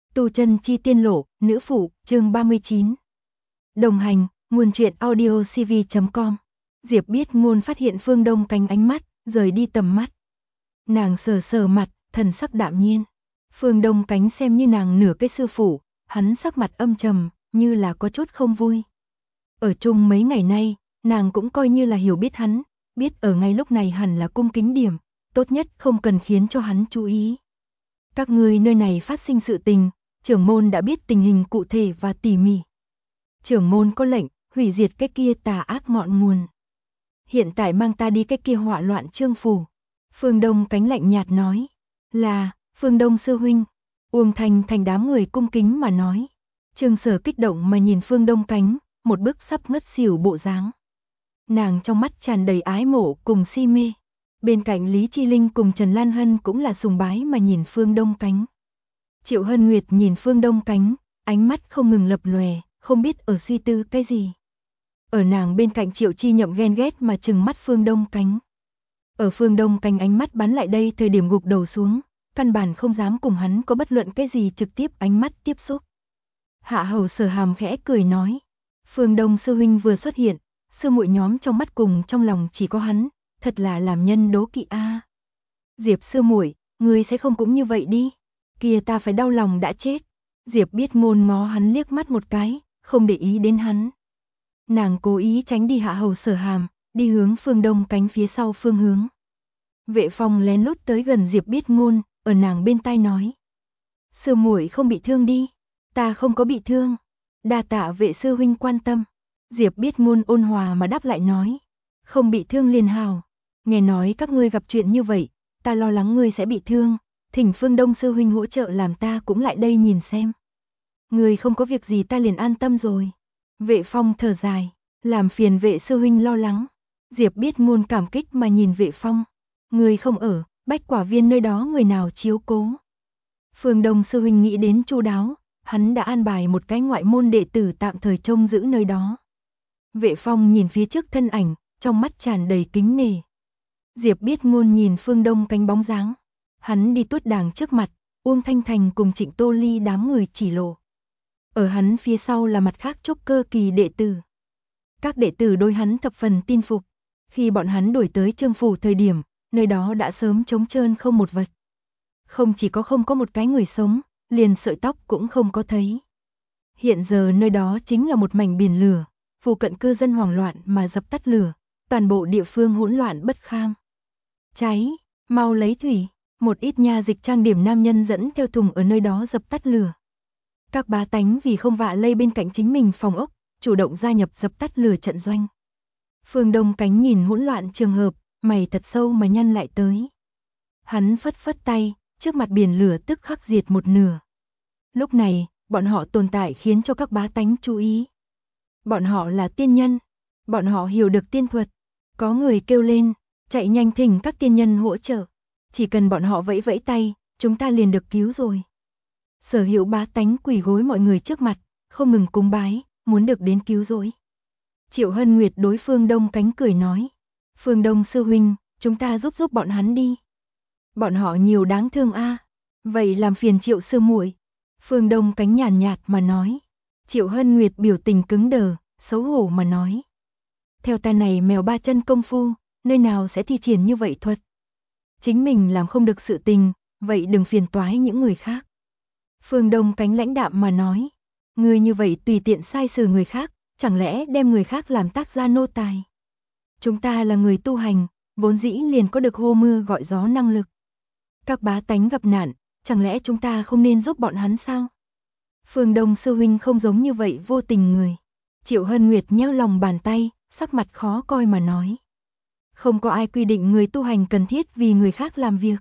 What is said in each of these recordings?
Tu chân chi tiên lộ, nữ phụ, chương 39. Đồng hành, nguồn truyện audio cv.com. Diệp Biết Ngôn phát hiện Phương Đông Cánh ánh mắt, rời đi tầm mắt. Nàng sờ sờ mặt, thần sắc đạm nhiên. Phương Đông Cánh xem như nàng nửa cái sư phụ, hắn sắc mặt âm trầm, như là có chút không vui. Ở chung mấy ngày nay, nàng cũng coi như là hiểu biết hắn, biết ở ngay lúc này hẳn là cung kính điểm, tốt nhất không cần khiến cho hắn chú ý. Các ngươi nơi này phát sinh sự tình, trưởng môn đã biết tình hình cụ thể và tỉ mỉ. Trưởng môn có lệnh, hủy diệt cái kia tà ác ngọn nguồn. Hiện tại mang ta đi cái kia họa loạn trương phủ. Phương Đông Cánh lạnh nhạt nói. Là, Phương Đông sư huynh. Uông Thành thành đám người cung kính mà nói. Trương Sở kích động mà nhìn Phương Đông Cánh, một bức sắp ngất xỉu bộ dáng. Nàng trong mắt tràn đầy ái mộ cùng si mê. Bên cạnh Lý Chi Linh cùng Trần Lan Hân cũng là sùng bái mà nhìn Phương Đông Cánh. Triệu Hân Nguyệt nhìn Phương Đông Cánh, ánh mắt không ngừng lập lòe, không biết ở suy tư cái gì. Ở nàng bên cạnh Triệu Chi Nhậm ghen ghét mà trừng mắt Phương Đông Cánh. Ở Phương Đông Cánh ánh mắt bắn lại đây thời điểm gục đầu xuống, căn bản không dám cùng hắn có bất luận cái gì trực tiếp ánh mắt tiếp xúc. Hạ Hầu Sở Hàm khẽ cười nói, Phương Đông sư huynh vừa xuất hiện, sư muội nhóm trong mắt cùng trong lòng chỉ có hắn, thật là làm nhân đố kỵ a. Diệp sư muội, ngươi sẽ không cũng như vậy đi, kia ta phải đau lòng đã chết. Diệp Biết Ngôn ngó hắn liếc mắt một cái, không để ý đến hắn. Nàng cố ý tránh đi Hạ Hầu Sở Hàm, đi hướng Phương Đông Cánh phía sau phương hướng. Vệ Phong lén lút tới gần Diệp Biết Ngôn, ở nàng bên tai nói: "Sư muội không bị thương đi?" "Ta không có bị thương, đa tạ vệ sư huynh quan tâm." Diệp Biết Ngôn ôn hòa mà đáp lại nói: "Không bị thương liền hào, nghe nói các ngươi gặp chuyện như vậy, ta lo lắng ngươi sẽ bị thương, thỉnh Phương Đông sư huynh hỗ trợ làm ta cũng lại đây nhìn xem." "Ngươi không có việc gì ta liền an tâm rồi." Vệ Phong thở dài, làm phiền vệ sư huynh lo lắng. Diệp Biết Ngôn cảm kích mà nhìn Vệ Phong, "Ngươi không ở, Bách Quả Viên nơi đó người nào chiếu cố?" Phương Đông sư huynh nghĩ đến chu đáo, hắn đã an bài một cái ngoại môn đệ tử tạm thời trông giữ nơi đó. Vệ Phong nhìn phía trước thân ảnh, trong mắt tràn đầy kính nể. Diệp Biết Ngôn nhìn Phương Đông Cánh bóng dáng, hắn đi tuốt đàng trước mặt, Uông Thanh Thành cùng Trịnh Tô Ly đám người chỉ lộ. Ở hắn phía sau là mặt khác trúc cơ kỳ đệ tử. Các đệ tử đối hắn thập phần tin phục. Khi bọn hắn đuổi tới Trương phủ thời điểm, nơi đó đã sớm trống trơn không một vật. Không chỉ có không có một cái người sống, liền sợi tóc cũng không có thấy. Hiện giờ nơi đó chính là một mảnh biển lửa, phụ cận cư dân hoảng loạn mà dập tắt lửa, toàn bộ địa phương hỗn loạn bất kham. "Cháy, mau lấy thủy." Một ít nha dịch trang điểm nam nhân dẫn theo thùng ở nơi đó dập tắt lửa. Các bá tánh vì không vạ lây bên cạnh chính mình phòng ốc, chủ động gia nhập dập tắt lửa trận doanh. Phương Đông Cánh nhìn hỗn loạn trường hợp, mày thật sâu mà nhăn lại tới. Hắn phất phất tay, trước mặt biển lửa tức khắc diệt một nửa. Lúc này, bọn họ tồn tại khiến cho các bá tánh chú ý. Bọn họ là tiên nhân, bọn họ hiểu được tiên thuật. Có người kêu lên, chạy nhanh thỉnh các tiên nhân hỗ trợ. Chỉ cần bọn họ vẫy vẫy tay, chúng ta liền được cứu rồi. Sở hữu bá tánh quỳ gối mọi người trước mặt, không ngừng cúng bái, muốn được đến cứu rỗi. Triệu Hân Nguyệt đối Phương Đông Cánh cười nói, Phương Đông sư huynh, chúng ta giúp bọn hắn đi. Bọn họ nhiều đáng thương a. Vậy làm phiền Triệu sư muội. Phương Đông Cánh nhàn nhạt mà nói. Triệu Hân Nguyệt biểu tình cứng đờ, xấu hổ mà nói. Theo ta này mèo ba chân công phu, nơi nào sẽ thi triển như vậy thuật. Chính mình làm không được sự tình, vậy đừng phiền toái những người khác. Phương Đông Cánh lãnh đạm mà nói, ngươi như vậy tùy tiện sai xử người khác, chẳng lẽ đem người khác làm tác gia nô tài. Chúng ta là người tu hành, vốn dĩ liền có được hô mưa gọi gió năng lực. Các bá tánh gặp nạn, chẳng lẽ chúng ta không nên giúp bọn hắn sao? Phương Đông sư huynh không giống như vậy vô tình người. Triệu Hân Nguyệt nheo lòng bàn tay, sắc mặt khó coi mà nói. Không có ai quy định người tu hành cần thiết vì người khác làm việc.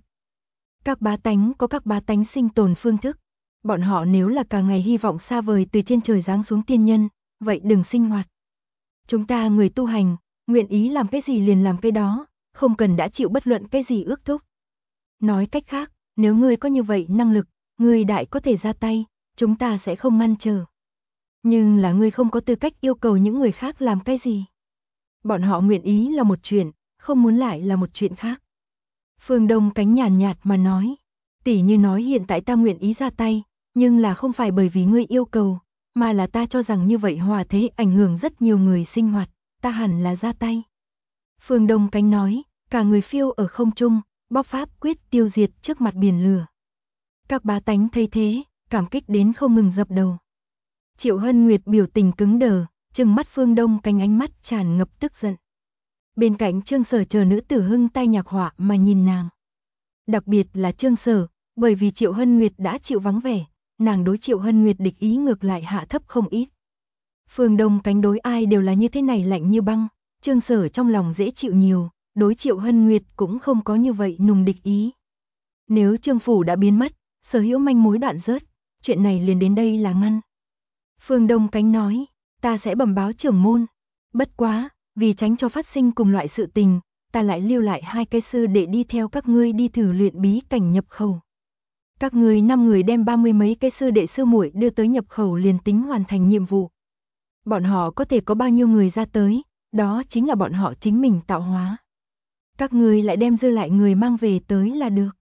Các bá tánh có các bá tánh sinh tồn phương thức. Bọn họ nếu là cả ngày hy vọng xa vời từ trên trời giáng xuống tiên nhân, vậy đừng sinh hoạt. Chúng ta người tu hành, nguyện ý làm cái gì liền làm cái đó, không cần đã chịu bất luận cái gì ước thúc. Nói cách khác, nếu ngươi có như vậy năng lực, ngươi đại có thể ra tay, chúng ta sẽ không ngăn trở. Nhưng là ngươi không có tư cách yêu cầu những người khác làm cái gì. Bọn họ nguyện ý là một chuyện, không muốn lại là một chuyện khác. Phương Đông Cánh nhàn nhạt mà nói, tỉ như nói hiện tại ta nguyện ý ra tay, Nhưng là không phải bởi vì ngươi yêu cầu, mà là ta cho rằng như vậy hòa thế ảnh hưởng rất nhiều người sinh hoạt, ta hẳn là ra tay. Phương Đông Cánh nói, cả người phiêu ở không trung, bóc pháp quyết tiêu diệt trước mặt biển lửa. Các bá tánh thấy thế, cảm kích đến không ngừng dập đầu. Triệu Hân Nguyệt biểu tình cứng đờ, trừng mắt Phương Đông Cánh ánh mắt tràn ngập tức giận. Bên cạnh Trương Sở chờ nữ tử hưng tay nhạc họa mà nhìn nàng. Đặc biệt là Trương Sở, bởi vì Triệu Hân Nguyệt đã chịu vắng vẻ, nàng đối Triệu Hân Nguyệt địch ý ngược lại hạ thấp không ít. Phương Đông Cánh đối ai đều là như thế này lạnh như băng, Trương Sở trong lòng dễ chịu nhiều, đối Triệu Hân Nguyệt cũng không có như vậy nùng địch ý. Nếu Trương Phủ đã biến mất, sở hữu manh mối đoạn rớt, chuyện này liền đến đây là ngăn. Phương Đông Cánh nói, ta sẽ bẩm báo trưởng môn. Bất quá, vì tránh cho phát sinh cùng loại sự tình, ta lại lưu lại 2 cái sư để đi theo các ngươi đi thử luyện bí cảnh nhập khẩu. Các ngươi 5 người đem 30 mấy cái sư đệ sư muội đưa tới nhập khẩu liền tính hoàn thành nhiệm vụ. Bọn họ có thể có bao nhiêu người ra tới, đó chính là bọn họ chính mình tạo hóa. Các ngươi lại đem dư lại người mang về tới là được.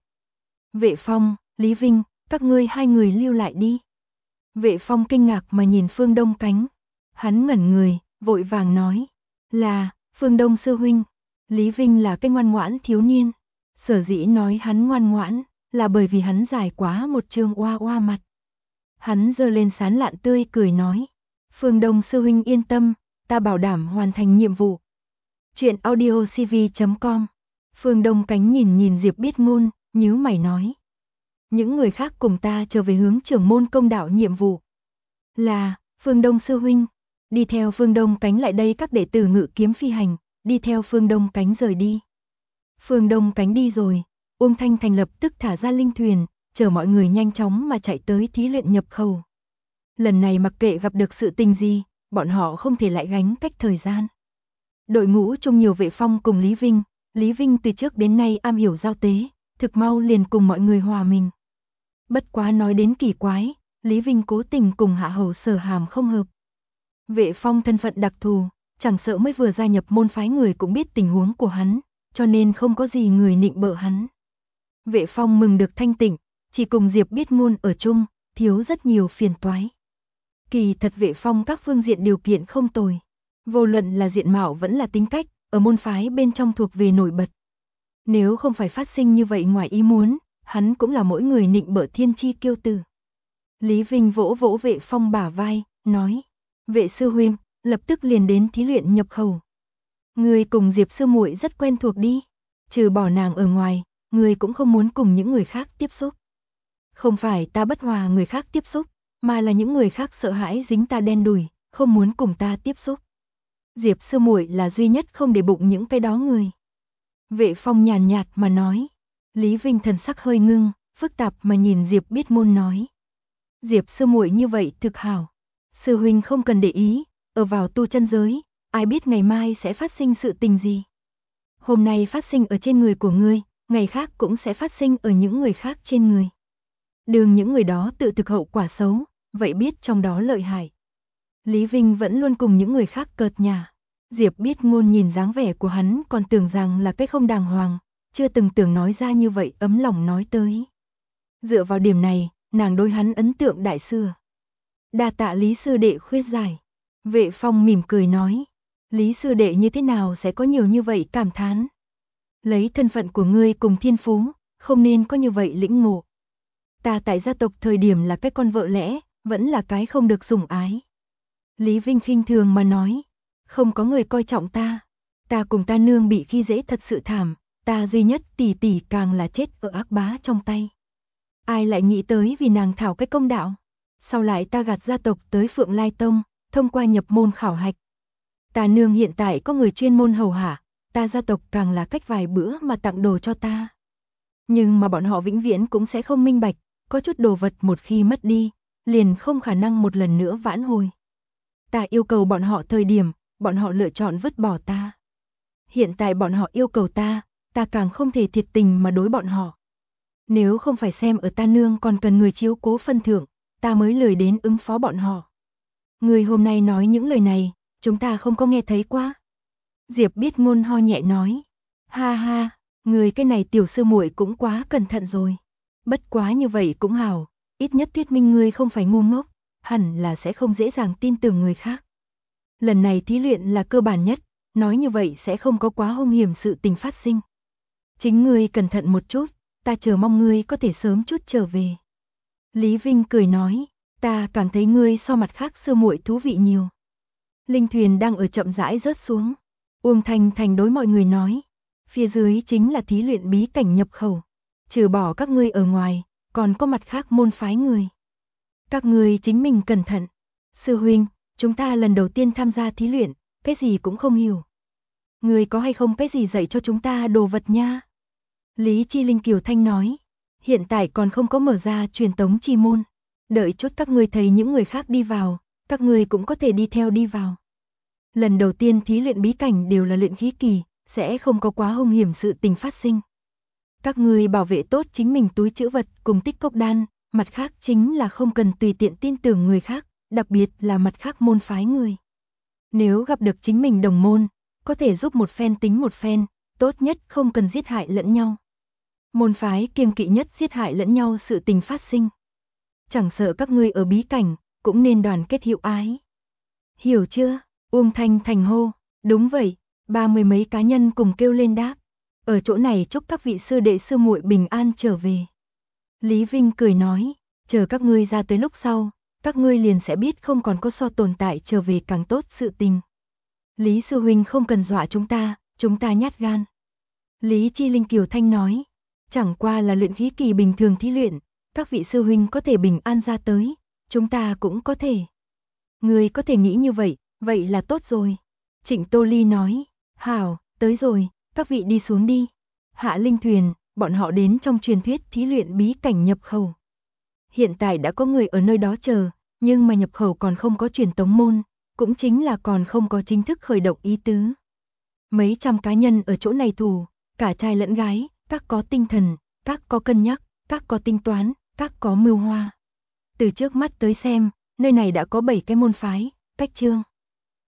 Vệ Phong, Lý Vinh, các ngươi 2 người lưu lại đi. Vệ Phong kinh ngạc mà nhìn Phương Đông Cánh. Hắn ngẩn người, vội vàng nói. Là, Phương Đông sư huynh. Lý Vinh là cái ngoan ngoãn thiếu niên. Sở dĩ nói hắn ngoan ngoãn, là bởi vì hắn dài quá một trương oa oa mặt. Hắn giơ lên sán lạn tươi cười nói. Phương Đông sư huynh yên tâm, ta bảo đảm hoàn thành nhiệm vụ. Chuyện audiocv.com. Phương Đông Cánh nhìn Diệp Biết Ngôn, nhíu mày nói. Những người khác cùng ta trở về hướng trưởng môn công đạo nhiệm vụ. Là, Phương Đông sư huynh. Đi theo Phương Đông Cánh lại đây các đệ tử ngự kiếm phi hành, đi theo Phương Đông Cánh rời đi. Phương Đông Cánh đi rồi, Uông Thanh Thành lập tức thả ra linh thuyền, chờ mọi người nhanh chóng mà chạy tới thí luyện nhập khẩu. Lần này mặc kệ gặp được sự tình gì, bọn họ không thể lại gánh cách thời gian. Đội ngũ trông nhiều Vệ Phong cùng Lý Vinh từ trước đến nay am hiểu giao tế, thực mau liền cùng mọi người hòa mình. Bất quá nói đến kỳ quái, Lý Vinh cố tình cùng Hạ Hầu Sở Hàm không hợp. Vệ Phong thân phận đặc thù, chẳng sợ mới vừa gia nhập môn phái người cũng biết tình huống của hắn, cho nên không có gì người nịnh bợ hắn. Vệ Phong mừng được thanh tịnh, chỉ cùng Diệp Biết Ngôn ở chung, thiếu rất nhiều phiền toái. Kỳ thật Vệ Phong các phương diện điều kiện không tồi, vô luận là diện mạo vẫn là tính cách, ở môn phái bên trong thuộc về nổi bật. Nếu không phải phát sinh như vậy ngoài ý muốn, hắn cũng là mỗi người nịnh bợ thiên chi kiêu tử. Lý Vinh vỗ vỗ Vệ Phong bả vai, nói: "Vệ sư huynh, lập tức liền đến thí luyện nhập khẩu. Ngươi cùng Diệp sư muội rất quen thuộc đi, trừ bỏ nàng ở ngoài, ngươi cũng không muốn cùng những người khác tiếp xúc." Không phải ta bất hòa người khác tiếp xúc, mà là những người khác sợ hãi dính ta đen đủi, không muốn cùng ta tiếp xúc. Diệp sư muội là duy nhất không để bụng những cái đó người. Vệ Phong nhàn nhạt mà nói. Lý Vinh thần sắc hơi ngưng, phức tạp mà nhìn Diệp Biết Ngôn nói. Diệp sư muội như vậy thực hảo. Sư huynh không cần để ý, ở vào tu chân giới, ai biết ngày mai sẽ phát sinh sự tình gì. Hôm nay phát sinh ở trên người của ngươi, ngày khác cũng sẽ phát sinh ở những người khác trên người. Đường những người đó tự thực hậu quả xấu, vậy biết trong đó lợi hại. Lý Vinh vẫn luôn cùng những người khác cợt nhả. Diệp Biết Ngôn nhìn dáng vẻ của hắn còn tưởng rằng là cái không đàng hoàng, chưa từng tưởng nói ra như vậy ấm lòng nói tới. Dựa vào điểm này, nàng đối hắn ấn tượng đại xưa. Đa tạ Lý sư đệ khuyết giải. Vệ Phong mỉm cười nói. Lý sư đệ như thế nào sẽ có nhiều như vậy cảm thán. Lấy thân phận của ngươi cùng thiên phú, không nên có như vậy lĩnh ngộ. Ta tại gia tộc thời điểm là cái con vợ lẽ, vẫn là cái không được sủng ái. Lý Vinh khinh thường mà nói. Không có người coi trọng ta. Ta cùng ta nương bị khi dễ thật sự thảm, ta duy nhất tỷ tỷ càng là chết ở ác bá trong tay. Ai lại nghĩ tới vì nàng thảo cái công đạo. Sau lại ta gạt gia tộc tới Phượng Lai Tông, thông qua nhập môn khảo hạch. Ta nương hiện tại có người chuyên môn hầu hạ, ta gia tộc càng là cách vài bữa mà tặng đồ cho ta. Nhưng mà bọn họ vĩnh viễn cũng sẽ không minh bạch, có chút đồ vật một khi mất đi, liền không khả năng một lần nữa vãn hồi. Ta yêu cầu bọn họ thời điểm, bọn họ lựa chọn vứt bỏ ta. Hiện tại bọn họ yêu cầu ta, ta càng không thể thiệt tình mà đối bọn họ. Nếu không phải xem ở ta nương còn cần người chiếu cố phân thưởng, ta mới lười đến ứng phó bọn họ. Người hôm nay nói những lời này, chúng ta không có nghe thấy quá. Diệp Biết Ngôn ho nhẹ nói. Ha ha, người cái này tiểu sư muội cũng quá cẩn thận rồi. Bất quá như vậy cũng hảo, ít nhất thuyết minh ngươi không phải ngu ngốc, hẳn là sẽ không dễ dàng tin tưởng người khác. Lần này thí luyện là cơ bản nhất, nói như vậy sẽ không có quá hung hiểm sự tình phát sinh. Chính ngươi cẩn thận một chút, ta chờ mong ngươi có thể sớm chút trở về. Lý Vinh cười nói, ta cảm thấy ngươi so mặt khác sư muội thú vị nhiều. Linh thuyền đang ở chậm rãi rớt xuống. Uông Thanh Thành đối mọi người nói, phía dưới chính là thí luyện bí cảnh nhập khẩu. Trừ bỏ các ngươi ở ngoài, còn có mặt khác môn phái người. Các ngươi chính mình cẩn thận. Sư huynh, chúng ta lần đầu tiên tham gia thí luyện, cái gì cũng không hiểu. Ngươi có hay không cái gì dạy cho chúng ta đồ vật nha? Lý Chi Linh Kiều Thanh nói, hiện tại còn không có mở ra truyền tống chi môn. Đợi chút các ngươi thấy những người khác đi vào, các ngươi cũng có thể đi theo đi vào. Lần đầu tiên thí luyện bí cảnh đều là luyện khí kỳ, sẽ không có quá hung hiểm sự tình phát sinh. Các ngươi bảo vệ tốt chính mình túi trữ vật cùng tích cốc đan, mặt khác chính là không cần tùy tiện tin tưởng người khác, đặc biệt là mặt khác môn phái người. Nếu gặp được chính mình đồng môn, có thể giúp một phen tính một phen, tốt nhất không cần giết hại lẫn nhau. Môn phái kiêng kỵ nhất giết hại lẫn nhau sự tình phát sinh. Chẳng sợ các ngươi ở bí cảnh, cũng nên đoàn kết hiệu ái. Hiểu chưa? Uông Thanh Thành hô, đúng vậy, 30 mấy cá nhân cùng kêu lên đáp. Ở chỗ này chúc các vị sư đệ sư muội bình an trở về. Lý Vinh cười nói, chờ các ngươi ra tới lúc sau, các ngươi liền sẽ biết không còn có so tồn tại trở về càng tốt sự tình. Lý sư huynh không cần dọa chúng ta nhát gan. Lý Chi Linh Kiều Thanh nói, chẳng qua là luyện khí kỳ bình thường thí luyện, các vị sư huynh có thể bình an ra tới, chúng ta cũng có thể. Ngươi có thể nghĩ như vậy, vậy là tốt rồi. Trịnh Tô Ly nói, hảo, tới rồi, các vị đi xuống đi. Hạ linh thuyền, bọn họ đến trong truyền thuyết thí luyện bí cảnh nhập khẩu. Hiện tại đã có người ở nơi đó chờ, nhưng mà nhập khẩu còn không có truyền tống môn, cũng chính là còn không có chính thức khởi động ý tứ. Mấy trăm cá nhân ở chỗ này thủ, cả trai lẫn gái, các có tinh thần, các có cân nhắc, các có tính toán, các có mưu hoa. Từ trước mắt tới xem, nơi này đã có 7 cái môn phái, cách chương.